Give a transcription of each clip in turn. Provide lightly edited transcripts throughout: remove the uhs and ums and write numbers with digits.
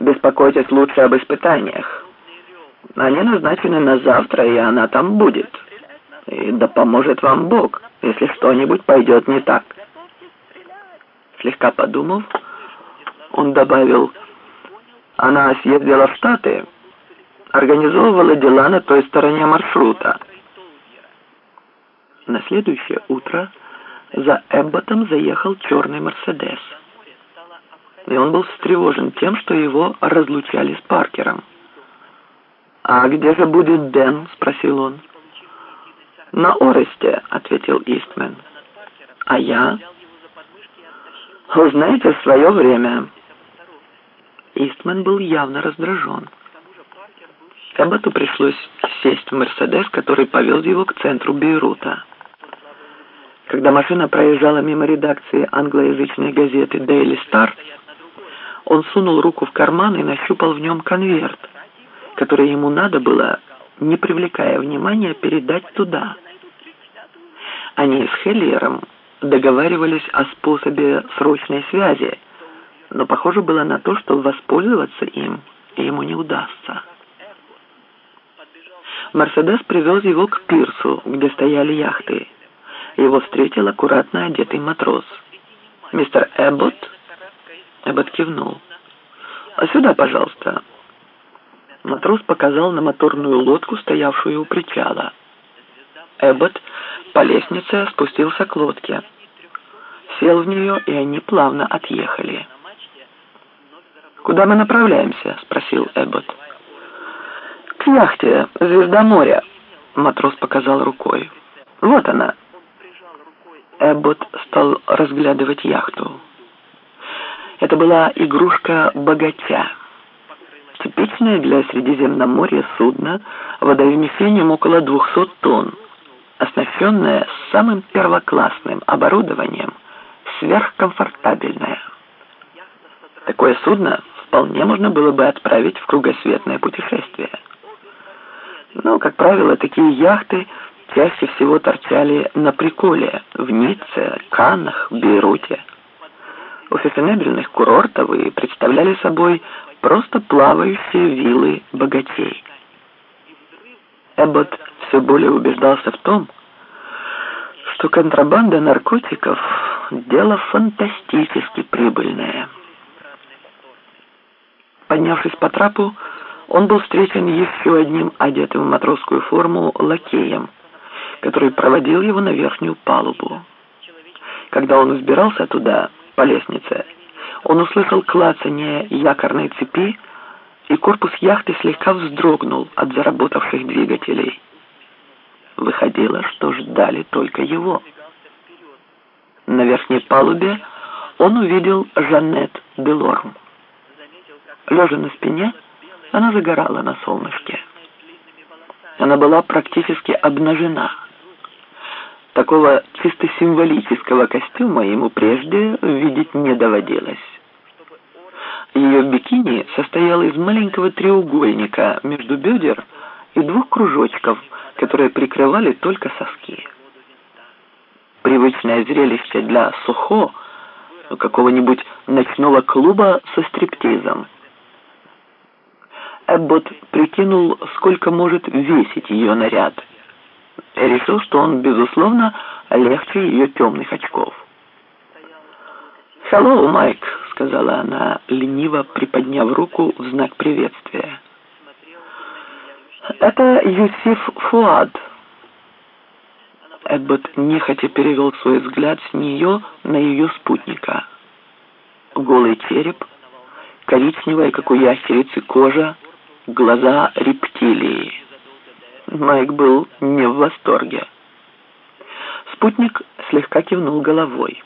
Беспокойтесь лучше об испытаниях. Они назначены на завтра, и она там будет. И да поможет вам Бог, если что-нибудь пойдет не так». Слегка подумав, он добавил: «Она съездила в Штаты, организовывала дела на той стороне маршрута». На следующее утро за Эбботом заехал черный «Мерседес». И он был встревожен тем, что его разлучали с Паркером. «А где же будет Дэн?» — спросил он. «На Оресте», — ответил Истмен. «А я?» «Узнаете в свое время». Истмен был явно раздражен. Эбботу пришлось сесть в «Мерседес», который повез его к центру Бейрута. Когда машина проезжала мимо редакции англоязычной газеты «Дейли Стар», он сунул руку в карман и нащупал в нем конверт, который ему надо было, не привлекая внимания, передать туда. Они с Хеллиером договаривались о способе срочной связи, но похоже было на то, что воспользоваться им ему не удастся. «Мерседес» привез его к пирсу, где стояли яхты. Его встретил аккуратно одетый матрос. «Мистер Эббот?» Эббот кивнул. «А сюда, пожалуйста». Матрос показал на моторную лодку, стоявшую у причала. Эббот по лестнице спустился к лодке, сел в нее, и они плавно отъехали. «Куда мы направляемся?» — спросил Эббот. «К яхте «Звезда моря», — матрос показал рукой. «Вот она». Эббот стал разглядывать яхту. Это была игрушка богача. Типичное для Средиземноморья судно водовмещением около 200 тонн, оснащенное самым первоклассным оборудованием, сверхкомфортабельное. Такое судно вполне можно было бы отправить в кругосветное путешествие. Но, как правило, такие яхты чаще всего торчали на приколе в Ницце, Каннах, Бейруте. У фешенебельных курортов и представляли собой просто плавающие виллы богачей. Эббот все более убеждался в том, что контрабанда наркотиков – дело фантастически прибыльное. Поднявшись по трапу, он был встречен еще одним одетым в матросскую форму лакеем, который проводил его на верхнюю палубу. Когда он взбирался туда, по лестнице, он услышал клацанье якорной цепи, и корпус яхты слегка вздрогнул от заработавших двигателей. Выходило, что ждали только его. На верхней палубе он увидел Жаннет Делорм. Лежа на спине, она загорала на солнышке. Она была практически обнажена. Такого чисто символического костюма ему прежде видеть не доводилось. Ее бикини состояло из маленького треугольника между бедер и 2 кружочков, которые прикрывали только соски. Привычное зрелище для Сохо, какого-нибудь ночного клуба со стриптизом. Эббот прикинул, сколько может весить ее наряд, и решил, что он, безусловно, легче ее темных очков. «Hello, Майк», — сказала она, лениво приподняв руку в знак приветствия. «Это Юсиф Фуад». Эббот нехотя перевел свой взгляд с нее на ее спутника. Голый череп, коричневая, как у ящерицы, кожа, глаза рептилии. Майк был не в восторге. Спутник слегка кивнул головой.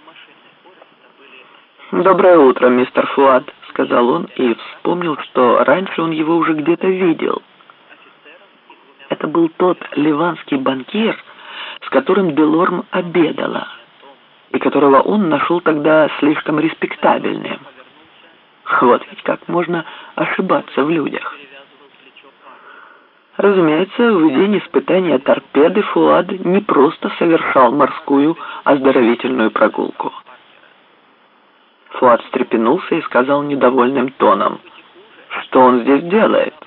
«Доброе утро, мистер Фуад», — сказал он и вспомнил, что раньше он его уже где-то видел. Это был тот ливанский банкир, с которым Делорм обедала, и которого он нашел тогда слишком респектабельным. Вот ведь как можно ошибаться в людях. Разумеется, в день испытания торпеды Фуад не просто совершал морскую оздоровительную прогулку. Фуад встрепенулся и сказал недовольным тоном: что он здесь делает?»